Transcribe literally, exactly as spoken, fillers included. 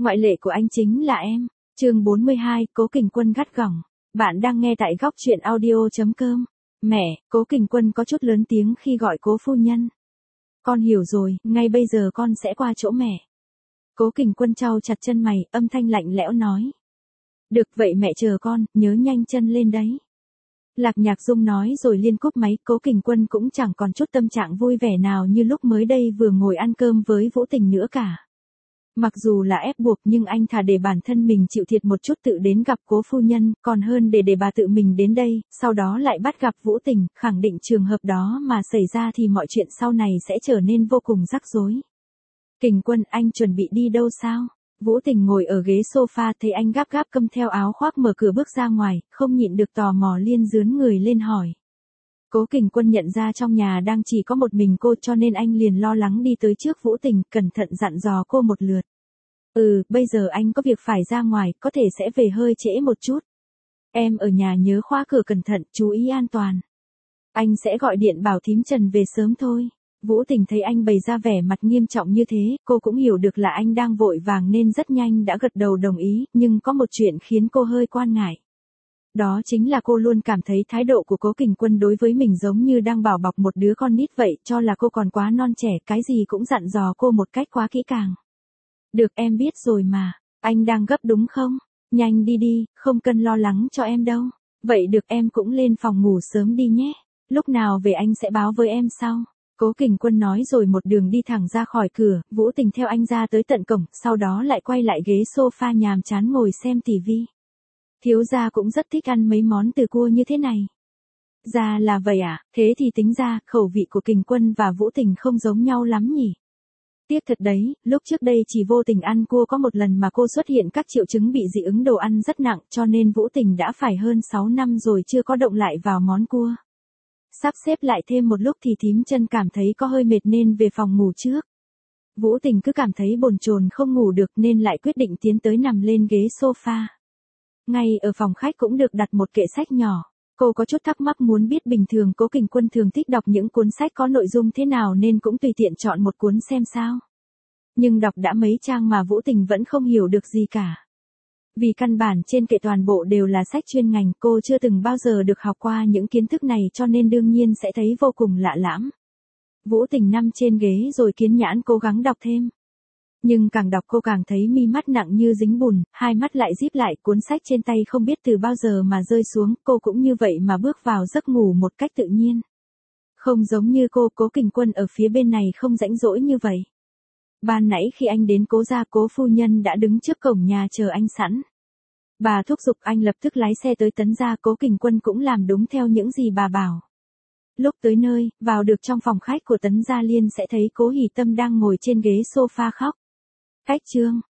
Ngoại lệ của anh chính là em. Chương bốn mươi hai, Cố Kình Quân gắt gỏng. Bạn đang nghe tại góc truyện audio chấm com. Mẹ, Cố Kình Quân có chút lớn tiếng khi gọi Cố phu nhân. Con hiểu rồi, ngay bây giờ con sẽ qua chỗ mẹ. Cố Kình Quân chau chặt chân mày, âm thanh lạnh lẽo nói. Được vậy mẹ chờ con, nhớ nhanh chân lên đấy. Lạc Nhạc Dung nói rồi liên cúp máy. Cố Kình Quân cũng chẳng còn chút tâm trạng vui vẻ nào như lúc mới đây vừa ngồi ăn cơm với Vũ Tình nữa cả. Mặc dù là ép buộc nhưng anh thà để bản thân mình chịu thiệt một chút tự đến gặp Cố phu nhân, còn hơn để để bà tự mình đến đây, sau đó lại bắt gặp Vũ Tình, khẳng định trường hợp đó mà xảy ra thì mọi chuyện sau này sẽ trở nên vô cùng rắc rối. Kình Quân, anh chuẩn bị đi đâu sao? Vũ Tình ngồi ở ghế sofa thấy anh gáp gáp cầm theo áo khoác mở cửa bước ra ngoài, không nhịn được tò mò liên dướn người lên hỏi. Cố Kình Quân nhận ra trong nhà đang chỉ có một mình cô cho nên anh liền lo lắng đi tới trước Vũ Tình, cẩn thận dặn dò cô một lượt. Ừ, bây giờ anh có việc phải ra ngoài, có thể sẽ về hơi trễ một chút. Em ở nhà nhớ khóa cửa cẩn thận, chú ý an toàn. Anh sẽ gọi điện bảo thím Trần về sớm thôi. Vũ Tình thấy anh bày ra vẻ mặt nghiêm trọng như thế, cô cũng hiểu được là anh đang vội vàng nên rất nhanh đã gật đầu đồng ý, nhưng có một chuyện khiến cô hơi quan ngại. Đó chính là cô luôn cảm thấy thái độ của Cố Kình Quân đối với mình giống như đang bảo bọc một đứa con nít vậy, cho là cô còn quá non trẻ, cái gì cũng dặn dò cô một cách quá kỹ càng. Được, em biết rồi mà, anh đang gấp đúng không? Nhanh đi đi, không cần lo lắng cho em đâu. Vậy được, em cũng lên phòng ngủ sớm đi nhé. Lúc nào về anh sẽ báo với em sau. Cố Kình Quân nói rồi một đường đi thẳng ra khỏi cửa. Vũ Tình theo anh ra tới tận cổng, sau đó lại quay lại ghế sofa nhàm chán ngồi xem tivi. Thiếu gia cũng rất thích ăn mấy món từ cua như thế này. Ra là vậy à, thế thì tính ra, khẩu vị của Kình Quân và Vũ Tình không giống nhau lắm nhỉ. Tiếc thật đấy, lúc trước đây chỉ vô tình ăn cua có một lần mà cô xuất hiện các triệu chứng bị dị ứng đồ ăn rất nặng, cho nên Vũ Tình đã phải hơn sáu năm rồi chưa có động lại vào món cua. Sắp xếp lại thêm một lúc thì thím Trân cảm thấy có hơi mệt nên về phòng ngủ trước. Vũ Tình cứ cảm thấy bồn chồn không ngủ được nên lại quyết định tiến tới nằm lên ghế sofa. Ngay ở phòng khách cũng được đặt một kệ sách nhỏ. Cô có chút thắc mắc muốn biết bình thường Cố Kình Quân thường thích đọc những cuốn sách có nội dung thế nào nên cũng tùy tiện chọn một cuốn xem sao. Nhưng đọc đã mấy trang mà Vũ Tình vẫn không hiểu được gì cả. Vì căn bản trên kệ toàn bộ đều là sách chuyên ngành, cô chưa từng bao giờ được học qua những kiến thức này cho nên đương nhiên sẽ thấy vô cùng lạ lẫm. Vũ Tình nằm trên ghế rồi kiên nhẫn cố gắng đọc thêm. Nhưng càng đọc cô càng thấy mi mắt nặng như dính bùn, hai mắt lại díp lại, cuốn sách trên tay không biết từ bao giờ mà rơi xuống, cô cũng như vậy mà bước vào giấc ngủ một cách tự nhiên. Không giống như cô, Cố Kình Quân ở phía bên này không rãnh rỗi như vậy. Ban nãy khi anh đến Cố gia, Cố phu nhân đã đứng trước cổng nhà chờ anh sẵn. Bà thúc giục anh lập tức lái xe tới Tấn gia, Cố Kình Quân cũng làm đúng theo những gì bà bảo. Lúc tới nơi, vào được trong phòng khách của Tấn gia Liên sẽ thấy Cố Hỷ Tâm đang ngồi trên ghế sofa khóc. Khách Trương,